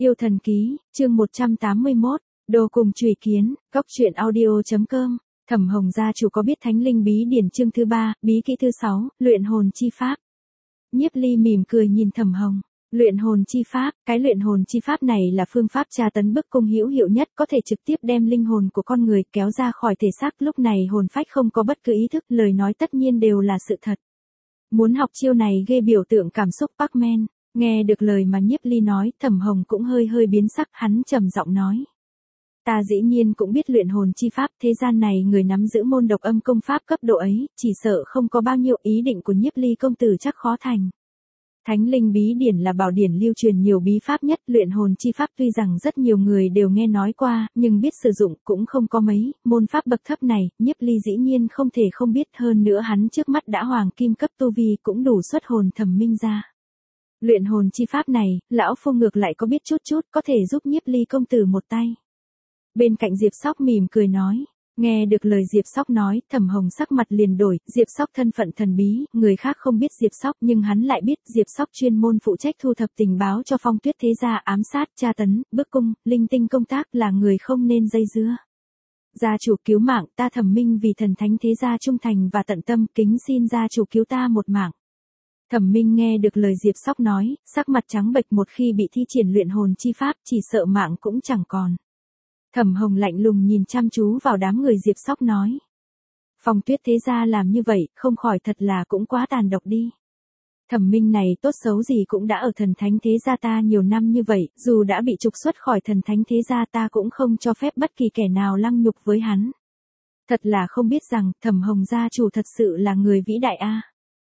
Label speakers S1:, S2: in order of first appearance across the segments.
S1: Yêu thần ký, chương 181, đồ cùng chùy kiến, góc truyện audio.com. Thẩm Hồng gia chủ có biết Thánh Linh Bí Điển chương thứ 3, bí kỹ thứ 6, luyện hồn chi pháp. Nhiếp Ly mỉm cười nhìn Thẩm Hồng. Luyện hồn chi pháp, cái luyện hồn chi pháp này là phương pháp tra tấn bức cung hữu hiệu nhất, có thể trực tiếp đem linh hồn của con người kéo ra khỏi thể xác, lúc này hồn phách không có bất cứ ý thức, lời nói tất nhiên đều là sự thật. Muốn học chiêu này ghê, biểu tượng cảm xúc Pac-Man. Nghe được lời mà Nhiếp Ly nói, Thẩm Hồng cũng hơi biến sắc, hắn trầm giọng nói. Ta dĩ nhiên cũng biết luyện hồn chi pháp, thế gian này người nắm giữ môn độc âm công pháp cấp độ ấy, chỉ sợ không có bao nhiêu, ý định của Nhiếp Ly công tử chắc khó thành. Thánh Linh Bí Điển là bảo điển lưu truyền nhiều bí pháp nhất, luyện hồn chi pháp tuy rằng rất nhiều người đều nghe nói qua, nhưng biết sử dụng cũng không có mấy, môn pháp bậc thấp này, Nhiếp Ly dĩ nhiên không thể không biết, hơn nữa hắn trước mắt đã hoàng kim cấp tu vi cũng đủ xuất hồn thẩm minh ra. Luyện hồn chi pháp này, lão phu ngược lại có biết chút, có thể giúp Nhiếp Ly công tử một tay. Bên cạnh Diệp Sóc mỉm cười nói. Nghe được lời Diệp Sóc nói, Thẩm Hồng sắc mặt liền đổi, Diệp Sóc thân phận thần bí, người khác không biết Diệp Sóc nhưng hắn lại biết, Diệp Sóc chuyên môn phụ trách thu thập tình báo cho Phong Tuyết thế gia, ám sát, tra tấn, bức cung, linh tinh công tác, là người không nên dây dưa. Gia chủ cứu mạng, ta Thẩm Minh vì thần thánh thế gia trung thành và tận tâm, kính xin gia chủ cứu ta một mạng. Thẩm Minh nghe được lời Diệp Sóc nói, sắc mặt trắng bệch, một khi bị thi triển luyện hồn chi pháp, chỉ sợ mạng cũng chẳng còn. Thẩm Hồng lạnh lùng nhìn chăm chú vào đám người Diệp Sóc nói. Phong Tuyết thế gia làm như vậy, không khỏi thật là cũng quá tàn độc đi. Thẩm Minh này tốt xấu gì cũng đã ở thần thánh thế gia ta nhiều năm như vậy, dù đã bị trục xuất khỏi thần thánh thế gia ta cũng không cho phép bất kỳ kẻ nào lăng nhục với hắn. Thật là không biết rằng, Thẩm Hồng gia chủ thật sự là người vĩ đại a.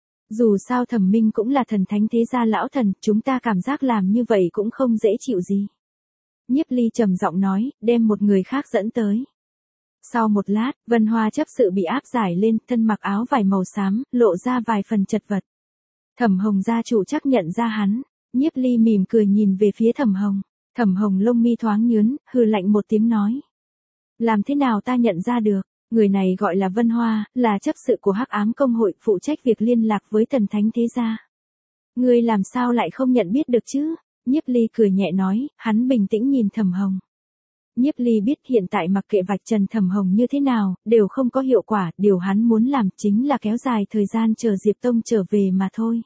S1: Dù sao Thẩm Minh cũng là thần thánh thế gia lão thần, chúng ta cảm giác làm như vậy cũng không dễ chịu gì. Nhiếp Ly trầm giọng nói, đem một người khác dẫn tới. Sau một lát, Vân Hoa chấp sự bị áp giải lên, thân mặc áo vải màu xám, lộ ra vài phần chật vật. Thẩm Hồng gia chủ chắc nhận ra hắn. Nhiếp Ly mỉm cười nhìn về phía Thẩm Hồng. Thẩm Hồng lông mi thoáng nhướn, hừ lạnh một tiếng nói. Làm thế nào ta nhận ra được? Người này gọi là Vân Hoa, là chấp sự của Hắc Ám Công hội, phụ trách việc liên lạc với thần thánh thế gia. Ngươi làm sao lại không nhận biết được chứ? Nhiếp Ly cười nhẹ nói, hắn bình tĩnh nhìn Thẩm Hồng. Nhiếp Ly biết hiện tại mặc kệ vạch trần Thẩm Hồng như thế nào, đều không có hiệu quả, điều hắn muốn làm chính là kéo dài thời gian chờ Diệp Tông trở về mà thôi.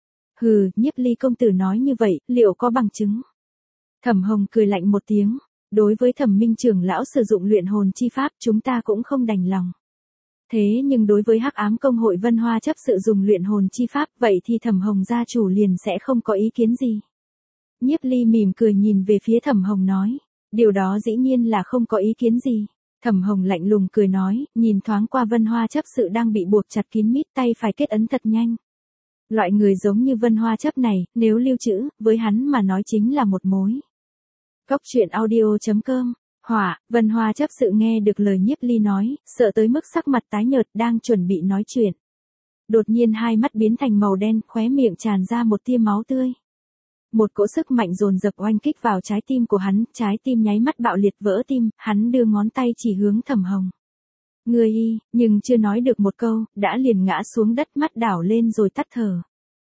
S1: Hừ, Nhiếp Ly công tử nói như vậy, liệu có bằng chứng? Thẩm Hồng cười lạnh một tiếng, đối với Thẩm Minh trưởng lão sử dụng luyện hồn chi pháp, chúng ta cũng không đành lòng. Thế nhưng đối với Hắc Ám Công hội Vân Hoa chấp sự dùng luyện hồn chi pháp, vậy thì Thẩm Hồng gia chủ liền sẽ không có ý kiến gì. Nhiếp Ly mỉm cười nhìn về phía Thẩm Hồng nói, điều đó dĩ nhiên là không có ý kiến gì. Thẩm Hồng lạnh lùng cười nói, nhìn thoáng qua Vân Hoa chấp sự đang bị buộc chặt kín mít, tay phải kết ấn thật nhanh. Loại người giống như Vân Hoa chấp này, nếu lưu trữ, với hắn mà nói chính là một mối. Góc truyện audio.com. Hỏa, Vân Hoa chấp sự nghe được lời Nhiếp Ly nói, sợ tới mức sắc mặt tái nhợt, đang chuẩn bị nói chuyện. Đột nhiên hai mắt biến thành màu đen, khóe miệng tràn ra một tia máu tươi. Một cỗ sức mạnh dồn dập oanh kích vào trái tim của hắn, trái tim nháy mắt bạo liệt vỡ tim, hắn đưa ngón tay chỉ hướng Thẩm Hồng. Ngươi y, nhưng chưa nói được một câu, đã liền ngã xuống đất, mắt đảo lên rồi tắt thở.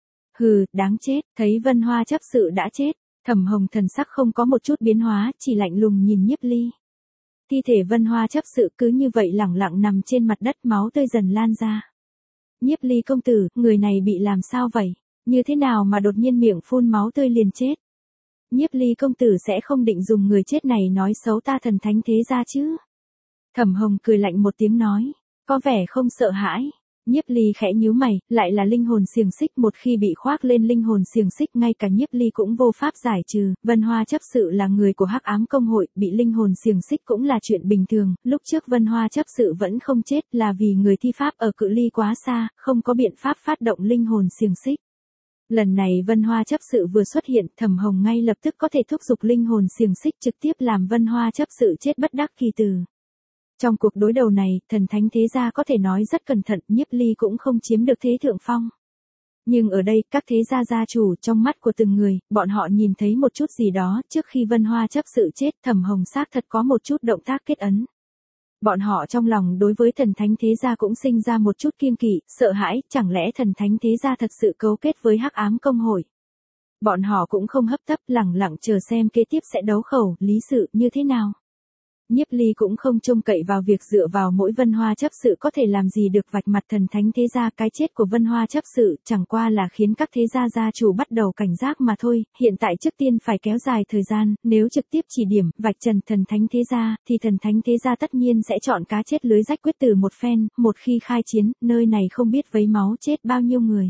S1: Hừ, đáng chết, thấy Vân Hoa chấp sự đã chết, Thẩm Hồng thần sắc không có một chút biến hóa, chỉ lạnh lùng nhìn Nhiếp Ly. Thi thể Vân Hoa chấp sự cứ như vậy lẳng lặng nằm trên mặt đất, máu tươi dần lan ra. Nhiếp Ly công tử, người này bị làm sao vậy? Như thế nào mà đột nhiên miệng phun máu tươi liền chết? Nhiếp Ly công tử sẽ không định dùng người chết này nói xấu ta thần thánh thế gia chứ? Thẩm Hồng cười lạnh một tiếng nói, có vẻ không sợ hãi. Nhiếp Ly khẽ nhíu mày, lại là linh hồn xiềng xích, một khi bị khoác lên linh hồn xiềng xích ngay cả Nhiếp Ly cũng vô pháp giải trừ. Vân Hoa chấp sự là người của Hắc Ám Công hội, bị linh hồn xiềng xích cũng là chuyện bình thường, lúc trước Vân Hoa chấp sự vẫn không chết là vì người thi pháp ở cự ly quá xa, không có biện pháp phát động linh hồn xiềng xích. Lần này Vân Hoa chấp sự vừa xuất hiện, Thẩm Hồng ngay lập tức có thể thúc giục linh hồn xiềng xích, trực tiếp làm Vân Hoa chấp sự chết bất đắc kỳ tử. Trong cuộc đối đầu này, thần thánh thế gia có thể nói rất cẩn thận, Nhiếp Ly cũng không chiếm được thế thượng phong. Nhưng ở đây, các thế gia gia chủ, trong mắt của từng người, bọn họ nhìn thấy một chút gì đó, trước khi Vân Hoa chấp sự chết, Thẩm Hồng xác thật có một chút động tác kết ấn. Bọn họ trong lòng đối với thần thánh thế gia cũng sinh ra một chút kiêng kỵ, sợ hãi, chẳng lẽ thần thánh thế gia thật sự cấu kết với Hắc Ám Công hội. Bọn họ cũng không hấp tấp, lẳng lặng chờ xem kế tiếp sẽ đấu khẩu, lý sự như thế nào. Nhiếp Ly cũng không trông cậy vào việc dựa vào mỗi Vân Hoa chấp sự có thể làm gì được vạch mặt thần thánh thế gia. Cái chết của Vân Hoa chấp sự chẳng qua là khiến các thế gia gia chủ bắt đầu cảnh giác mà thôi. Hiện tại trước tiên phải kéo dài thời gian, nếu trực tiếp chỉ điểm vạch trần thần thánh thế gia thì thần thánh thế gia tất nhiên sẽ chọn cá chết lưới rách quyết tử một phen. Một khi khai chiến, nơi này không biết vấy máu chết bao nhiêu người.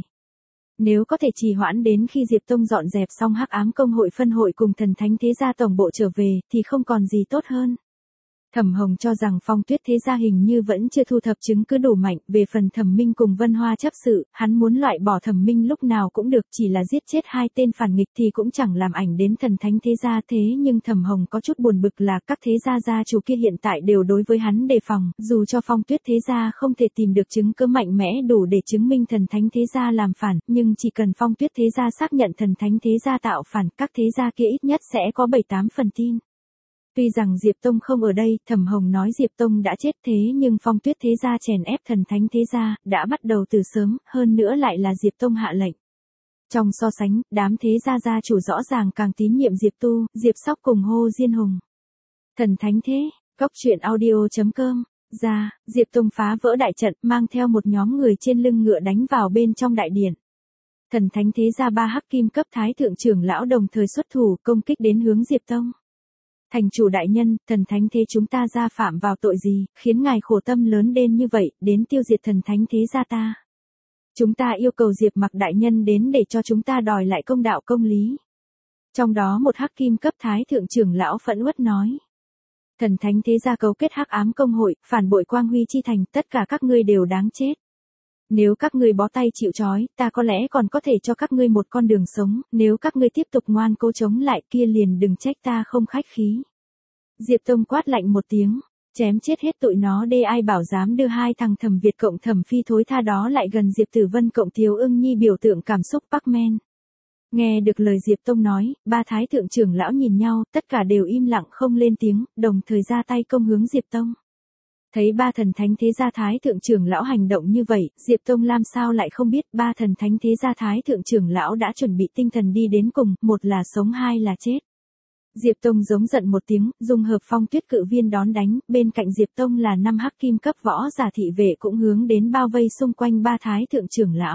S1: Nếu có thể trì hoãn đến khi Diệp Tông dọn dẹp xong Hắc Ám Công hội phân hội cùng thần thánh thế gia tổng bộ trở về thì không còn gì tốt hơn. Thẩm Hồng cho rằng Phong Tuyết thế gia hình như vẫn chưa thu thập chứng cứ đủ mạnh. Về phần Thẩm Minh cùng Vân Hoa chấp sự, hắn muốn loại bỏ Thẩm Minh lúc nào cũng được, chỉ là giết chết hai tên phản nghịch thì cũng chẳng làm ảnh đến thần thánh thế gia. Thế nhưng Thẩm Hồng có chút buồn bực là các thế gia gia chủ kia hiện tại đều đối với hắn đề phòng, dù cho Phong Tuyết thế gia không thể tìm được chứng cứ mạnh mẽ đủ để chứng minh thần thánh thế gia làm phản, nhưng chỉ cần Phong Tuyết thế gia xác nhận thần thánh thế gia tạo phản, các thế gia kia ít nhất sẽ có 7-8 phần tin. Tuy rằng Diệp Tông không ở đây, Thẩm Hồng nói Diệp Tông đã chết, thế nhưng Phong Tuyết thế gia chèn ép thần thánh thế gia đã bắt đầu từ sớm, hơn nữa lại là Diệp Tông hạ lệnh. Trong so sánh, đám thế gia gia chủ rõ ràng càng tín nhiệm Diệp Tu, Diệp Sóc cùng Hồ Diên Hùng. Thần thánh thế, Cốc Truyện Audio.com. Ra, Diệp Tông phá vỡ đại trận, mang theo một nhóm người trên lưng ngựa đánh vào bên trong đại điện. Thần thánh thế gia 3 hắc kim cấp thái thượng trưởng lão đồng thời xuất thủ công kích đến hướng Diệp Tông. Thành chủ đại nhân, thần thánh thế chúng ta gia phạm vào tội gì, khiến ngài khổ tâm lớn đến như vậy, đến tiêu diệt thần thánh thế gia ta. Chúng ta yêu cầu Diệp Mặc đại nhân đến để cho chúng ta đòi lại công đạo công lý. Trong đó một hắc kim cấp thái thượng trưởng lão phẫn uất nói. Thần thánh thế gia cấu kết Hắc Ám Công hội, phản bội Quang Huy chi thành, tất cả các ngươi đều đáng chết. Nếu các ngươi bó tay chịu trói, ta có lẽ còn có thể cho các ngươi một con đường sống, nếu các ngươi tiếp tục ngoan cố chống lại kia liền đừng trách ta không khách khí. Diệp Tông quát lạnh một tiếng, chém chết hết tụi nó đê, ai bảo dám đưa hai thằng Thẩm Việt cộng Thẩm Phi thối tha đó lại gần Diệp Tử Vân cộng Tiếu Ưng Nhi biểu tượng cảm xúc Bắc-men. Nghe được lời Diệp Tông nói, 3 thái thượng trưởng lão nhìn nhau, tất cả đều im lặng không lên tiếng, đồng thời ra tay công hướng Diệp Tông. Thấy 3 thần thánh thế gia thái thượng trưởng lão hành động như vậy, Diệp Tông làm sao lại không biết 3 thần thánh thế gia thái thượng trưởng lão đã chuẩn bị tinh thần đi đến cùng, một là sống hai là chết. Diệp Tông giống giận một tiếng, dùng hợp phong tuyết cự viên đón đánh, bên cạnh Diệp Tông là 5 hắc kim cấp võ giả thị vệ cũng hướng đến bao vây xung quanh 3 thái thượng trưởng lão.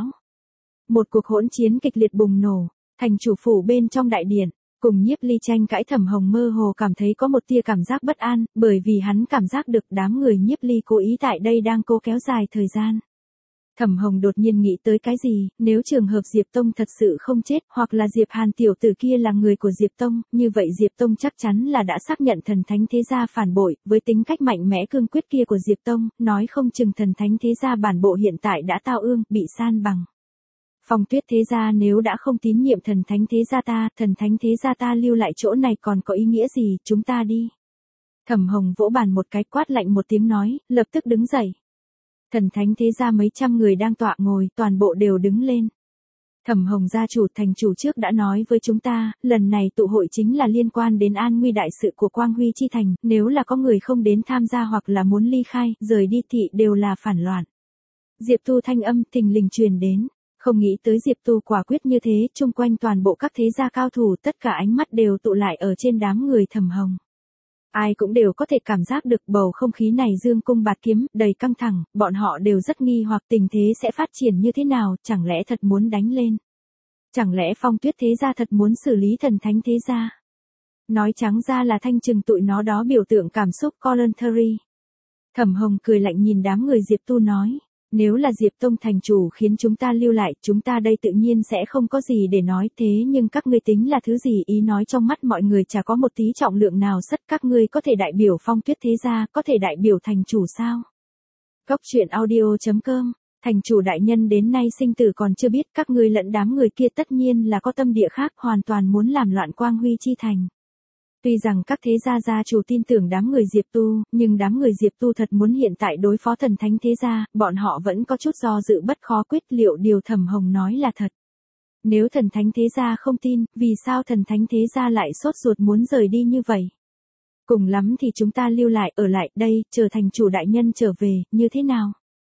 S1: Một cuộc hỗn chiến kịch liệt bùng nổ, thành chủ phủ bên trong đại điện. Cùng Nhiếp Ly tranh cãi, Thẩm Hồng mơ hồ cảm thấy có một tia cảm giác bất an, bởi vì hắn cảm giác được đám người Nhiếp Ly cố ý tại đây đang cố kéo dài thời gian. Thẩm Hồng đột nhiên nghĩ tới cái gì, nếu trường hợp Diệp Tông thật sự không chết, hoặc là Diệp Hàn tiểu tử kia là người của Diệp Tông, như vậy Diệp Tông chắc chắn là đã xác nhận thần thánh thế gia phản bội, với tính cách mạnh mẽ cương quyết kia của Diệp Tông, nói không chừng thần thánh thế gia bản bộ hiện tại đã tao ương, bị san bằng. Phong Tuyết thế gia nếu đã không tín nhiệm thần thánh thế gia ta, thần thánh thế gia ta lưu lại chỗ này còn có ý nghĩa gì, chúng ta đi. Thẩm Hồng vỗ bàn một cái, quát lạnh một tiếng nói, lập tức đứng dậy. Thần thánh thế gia mấy trăm người đang tọa ngồi, toàn bộ đều đứng lên. Thẩm Hồng gia chủ, thành chủ trước đã nói với chúng ta, lần này tụ hội chính là liên quan đến an nguy đại sự của Quang Huy chi thành, nếu là có người không đến tham gia hoặc là muốn ly khai, rời đi thì đều là phản loạn. Diệp Tu thanh âm thình lình truyền đến. Không nghĩ tới Diệp Tu quả quyết như thế, chung quanh toàn bộ các thế gia cao thủ, tất cả ánh mắt đều tụ lại ở trên đám người Thẩm Hồng. Ai cũng đều có thể cảm giác được bầu không khí này dương cung bạt kiếm, đầy căng thẳng, bọn họ đều rất nghi hoặc tình thế sẽ phát triển như thế nào, chẳng lẽ thật muốn đánh lên. Chẳng lẽ Phong Tuyết thế gia thật muốn xử lý thần thánh thế gia. Nói trắng ra là thanh trừng tụi nó đó, biểu tượng cảm xúc voluntary. Thẩm Hồng cười lạnh nhìn đám người Diệp Tu nói. Nếu là Diệp Tông thành chủ khiến chúng ta lưu lại, chúng ta đây tự nhiên sẽ không có gì để nói, thế nhưng các ngươi tính là thứ gì, ý nói trong mắt mọi người chả có một tí trọng lượng nào sất, các ngươi có thể đại biểu Phong Tuyết thế gia, có thể đại biểu thành chủ sao? Cốc Truyện Audio.com. Thành chủ đại nhân đến nay sinh tử còn chưa biết, các ngươi lẫn đám người kia tất nhiên là có tâm địa khác, hoàn toàn muốn làm loạn Quang Huy chi thành. Tuy rằng các thế gia gia chủ tin tưởng đám người Diệp Tu, nhưng đám người Diệp Tu thật muốn hiện tại đối phó thần thánh thế gia, bọn họ vẫn có chút do dự bất khó quyết liệu điều Thẩm Hồng nói là thật. Nếu thần thánh thế gia không tin, vì sao thần thánh thế gia lại sốt ruột muốn rời đi như vậy? Cùng lắm thì chúng ta lưu lại, ở lại đây, chờ thành chủ đại nhân trở về, như thế nào?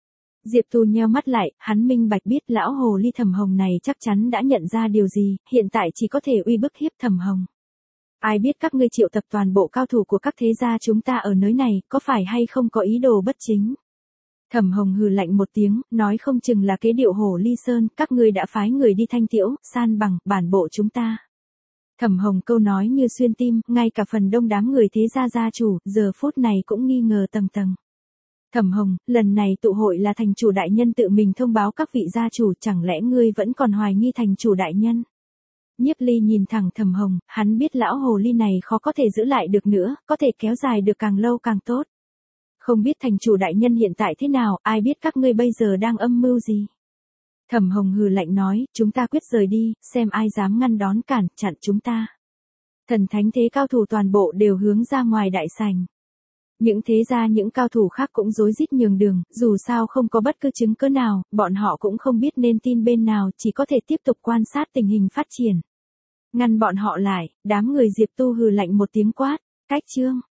S1: Diệp Tu nheo mắt lại, hắn minh bạch biết lão hồ ly Thẩm Hồng này chắc chắn đã nhận ra điều gì, hiện tại chỉ có thể uy bức hiếp Thẩm Hồng. Ai biết các ngươi triệu tập toàn bộ cao thủ của các thế gia chúng ta ở nơi này, có phải hay không có ý đồ bất chính? Thẩm Hồng hừ lạnh một tiếng, nói không chừng là kế điệu hồ ly sơn, các ngươi đã phái người đi thanh tiễu, san bằng, bản bộ chúng ta. Thẩm Hồng câu nói như xuyên tim, ngay cả phần đông đám người thế gia gia chủ, giờ phút này cũng nghi ngờ tầng tầng. Thẩm Hồng, lần này tụ hội là thành chủ đại nhân tự mình thông báo các vị gia chủ, chẳng lẽ ngươi vẫn còn hoài nghi thành chủ đại nhân? Nhiếp Ly nhìn thẳng Thẩm Hồng, hắn biết lão hồ ly này khó có thể giữ lại được nữa, có thể kéo dài được càng lâu càng tốt. Không biết thành chủ đại nhân hiện tại thế nào, ai biết các ngươi bây giờ đang âm mưu gì? Thẩm Hồng hừ lạnh nói, chúng ta quyết rời đi, xem ai dám ngăn đón cản, chặn chúng ta. Thần thánh thế cao thủ toàn bộ đều hướng ra ngoài đại sảnh. Những thế gia những cao thủ khác cũng rối rít nhường đường, dù sao không có bất cứ chứng cứ nào, bọn họ cũng không biết nên tin bên nào, chỉ có thể tiếp tục quan sát tình hình phát triển. Ngăn bọn họ lại, đám người Diệp Tu hừ lạnh một tiếng quát, cách chương.